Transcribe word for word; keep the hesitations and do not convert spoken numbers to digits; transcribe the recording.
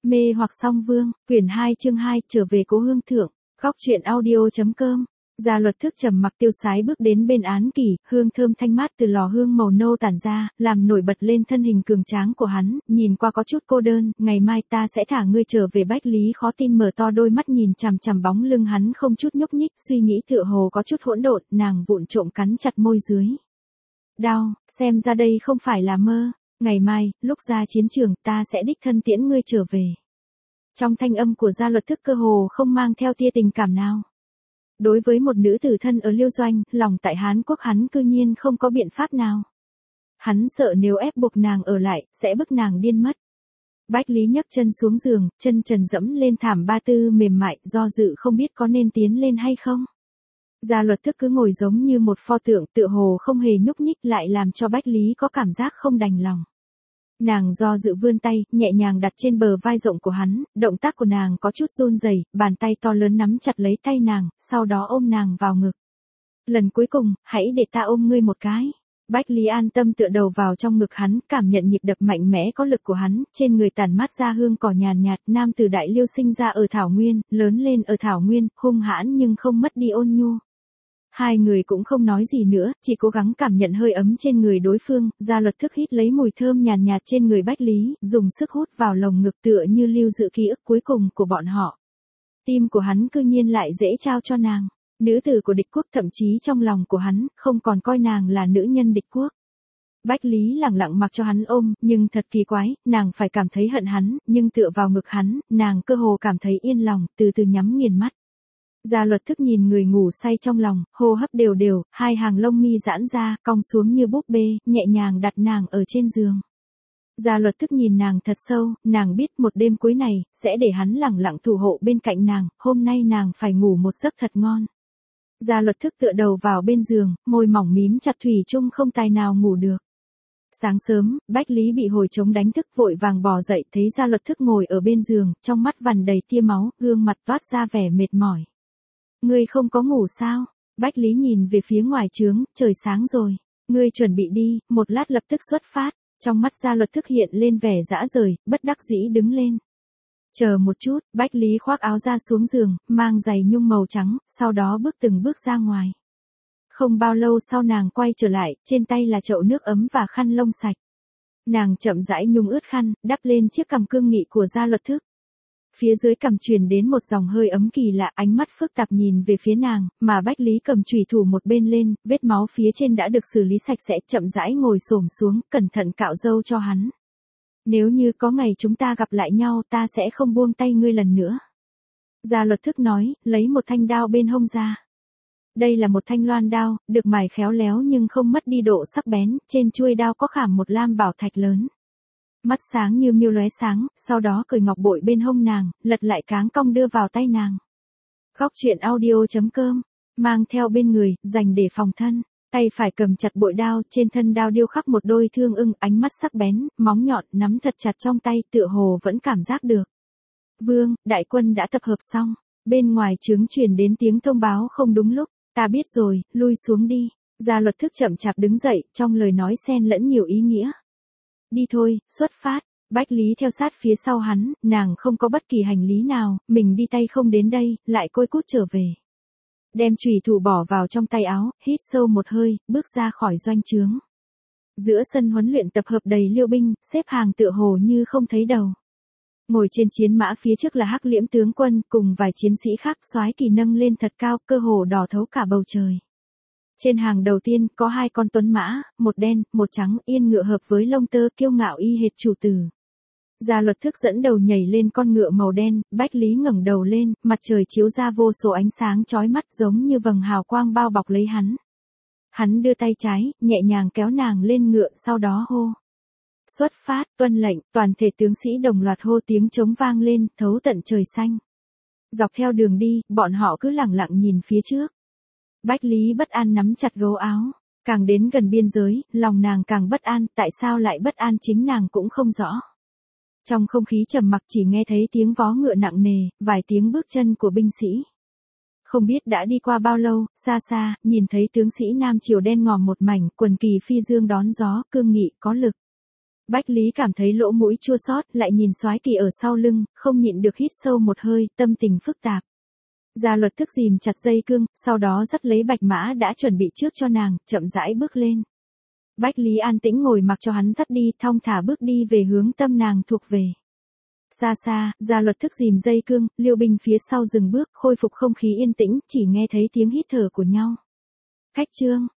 Mê hoặc song vương, quyển hai chương hai, trở về cố hương thượng, góc truyện audio.com. Gia Luật Thức trầm mặc tiêu sái bước đến bên án kỷ, hương thơm thanh mát từ lò hương màu nâu tản ra, làm nổi bật lên thân hình cường tráng của hắn, nhìn qua có chút cô đơn, ngày mai ta sẽ thả ngươi trở về. Bách Lý khó tin mở to đôi mắt nhìn chằm chằm bóng lưng hắn không chút nhúc nhích, suy nghĩ tựa hồ có chút hỗn độn, nàng vụng trộm cắn chặt môi dưới. Đau, xem ra đây không phải là mơ, ngày mai, lúc ra chiến trường ta sẽ đích thân tiễn ngươi trở về. Trong thanh âm của Gia Luật Thức cơ hồ không mang theo tia tình cảm nào. Đối với một nữ tử thân ở Liêu Doanh, lòng tại Hán Quốc hắn cư nhiên không có biện pháp nào. Hắn sợ nếu ép buộc nàng ở lại, sẽ bức nàng điên mất. Bách Lý nhấc chân xuống giường, chân trần dẫm lên thảm ba tư mềm mại, do dự không biết có nên tiến lên hay không. Gia Luật Thức cứ ngồi giống như một pho tượng tựa hồ không hề nhúc nhích, lại làm cho Bách Lý có cảm giác không đành lòng. Nàng do dự vươn tay, nhẹ nhàng đặt trên bờ vai rộng của hắn, động tác của nàng có chút run rẩy, bàn tay to lớn nắm chặt lấy tay nàng, sau đó ôm nàng vào ngực. Lần cuối cùng, hãy để ta ôm ngươi một cái. Bách Lý an tâm tựa đầu vào trong ngực hắn, cảm nhận nhịp đập mạnh mẽ có lực của hắn, trên người tản mát ra hương cỏ nhàn nhạt, nam tử đại Liêu sinh ra ở Thảo Nguyên, lớn lên ở Thảo Nguyên, hung hãn nhưng không mất đi ôn nhu. Hai người cũng không nói gì nữa, chỉ cố gắng cảm nhận hơi ấm trên người đối phương. Gia Luật Thức hít lấy mùi thơm nhàn nhạt, nhạt trên người Bách Lý, dùng sức hút vào lồng ngực tựa như lưu giữ ký ức cuối cùng của bọn họ. Tim của hắn cư nhiên lại dễ trao cho nàng. Nữ tử của địch quốc, thậm chí trong lòng của hắn, không còn coi nàng là nữ nhân địch quốc. Bách Lý lặng lặng mặc cho hắn ôm, nhưng thật kỳ quái, nàng phải cảm thấy hận hắn, nhưng tựa vào ngực hắn, nàng cơ hồ cảm thấy yên lòng, từ từ nhắm nghiền mắt. Gia Luật Thức nhìn người ngủ say trong lòng, hô hấp đều đều, hai hàng lông mi giãn ra, cong xuống như búp bê, nhẹ nhàng đặt nàng ở trên giường. Gia Luật Thức nhìn nàng thật sâu, nàng biết một đêm cuối này, sẽ để hắn lẳng lặng thủ hộ bên cạnh nàng, hôm nay nàng phải ngủ một giấc thật ngon. Gia Luật Thức tựa đầu vào bên giường, môi mỏng mím chặt thủy chung không tài nào ngủ được. Sáng sớm, Bách Lý bị hồi trống đánh thức vội vàng bò dậy, thấy Gia Luật Thức ngồi ở bên giường, trong mắt vằn đầy tia máu, gương mặt toát ra vẻ mệt mỏi. Ngươi không có ngủ sao? Bách Lý nhìn về phía ngoài trướng, trời sáng rồi. Ngươi chuẩn bị đi, một lát lập tức xuất phát. Trong mắt Gia Luật Thức hiện lên vẻ dã rời, bất đắc dĩ đứng lên. Chờ một chút, Bách Lý khoác áo ra xuống giường, mang giày nhung màu trắng, sau đó bước từng bước ra ngoài. Không bao lâu sau nàng quay trở lại, trên tay là chậu nước ấm và khăn lông sạch. Nàng chậm rãi nhung ướt khăn, đắp lên chiếc cằm cương nghị của Gia Luật Thức. Phía dưới cằm truyền đến một dòng hơi ấm kỳ lạ, ánh mắt phức tạp nhìn về phía nàng, mà Bách Lý cầm chùy thủ một bên lên, vết máu phía trên đã được xử lý sạch sẽ, chậm rãi ngồi xổm xuống, cẩn thận cạo râu cho hắn. Nếu như có ngày chúng ta gặp lại nhau, ta sẽ không buông tay ngươi lần nữa. Gia Luật Thức nói, lấy một thanh đao bên hông ra. Đây là một thanh loan đao, được mài khéo léo nhưng không mất đi độ sắc bén, trên chuôi đao có khảm một lam bảo thạch lớn. Mắt sáng như miêu lóe sáng, sau đó cởi ngọc bội bên hông nàng, lật lại cáng cong đưa vào tay nàng. Góc truyện audio.com, mang theo bên người, dành để phòng thân. Tay phải cầm chặt bội đao, trên thân đao điêu khắc một đôi thương ưng, ánh mắt sắc bén, móng nhọn, nắm thật chặt trong tay, tựa hồ vẫn cảm giác được. Vương, đại quân đã tập hợp xong, bên ngoài trướng truyền đến tiếng thông báo không đúng lúc, ta biết rồi, lui xuống đi. Gia Luật Thức chậm chạp đứng dậy, trong lời nói xen lẫn nhiều ý nghĩa. Đi thôi, xuất phát. Bách Lý theo sát phía sau hắn, nàng không có bất kỳ hành lý nào, mình đi tay không đến đây, lại côi cút trở về. Đem chùy thủ bỏ vào trong tay áo, hít sâu một hơi, bước ra khỏi doanh trướng. Giữa sân huấn luyện tập hợp đầy liêu binh, xếp hàng tựa hồ như không thấy đầu. Ngồi trên chiến mã phía trước là Hắc Liễm tướng quân, cùng vài chiến sĩ khác, soái kỳ nâng lên thật cao, cơ hồ đỏ thấu cả bầu trời. Trên hàng đầu tiên, có hai con tuấn mã, một đen, một trắng, yên ngựa hợp với lông tơ, kiêu ngạo y hệt chủ tử. Gia Luật Thức dẫn đầu nhảy lên con ngựa màu đen, Bách Lý ngẩng đầu lên, mặt trời chiếu ra vô số ánh sáng chói mắt giống như vầng hào quang bao bọc lấy hắn. Hắn đưa tay trái, nhẹ nhàng kéo nàng lên ngựa, sau đó hô. Xuất phát, tuân lệnh, toàn thể tướng sĩ đồng loạt hô, tiếng trống vang lên, thấu tận trời xanh. Dọc theo đường đi, bọn họ cứ lặng lặng nhìn phía trước. Bách Lý bất an nắm chặt gấu áo, càng đến gần biên giới, lòng nàng càng bất an, tại sao lại bất an chính nàng cũng không rõ. Trong không khí trầm mặc chỉ nghe thấy tiếng vó ngựa nặng nề, vài tiếng bước chân của binh sĩ. Không biết đã đi qua bao lâu, xa xa, nhìn thấy tướng sĩ Nam Triều đen ngòm một mảnh, quần kỳ phi dương đón gió, cương nghị, có lực. Bách Lý cảm thấy lỗ mũi chua xót, lại nhìn Soái Kỳ ở sau lưng, không nhịn được hít sâu một hơi, tâm tình phức tạp. Gia Luật thức ghìm chặt dây cương, sau đó dắt lấy bạch mã đã chuẩn bị trước cho nàng, chậm rãi bước lên. Bách Lý an tĩnh ngồi mặc cho hắn dắt đi, thong thả bước đi về hướng tâm nàng thuộc về. Xa xa, Gia Luật thức ghìm dây cương, Liêu binh phía sau dừng bước, khôi phục không khí yên tĩnh, chỉ nghe thấy tiếng hít thở của nhau. Khách Trương,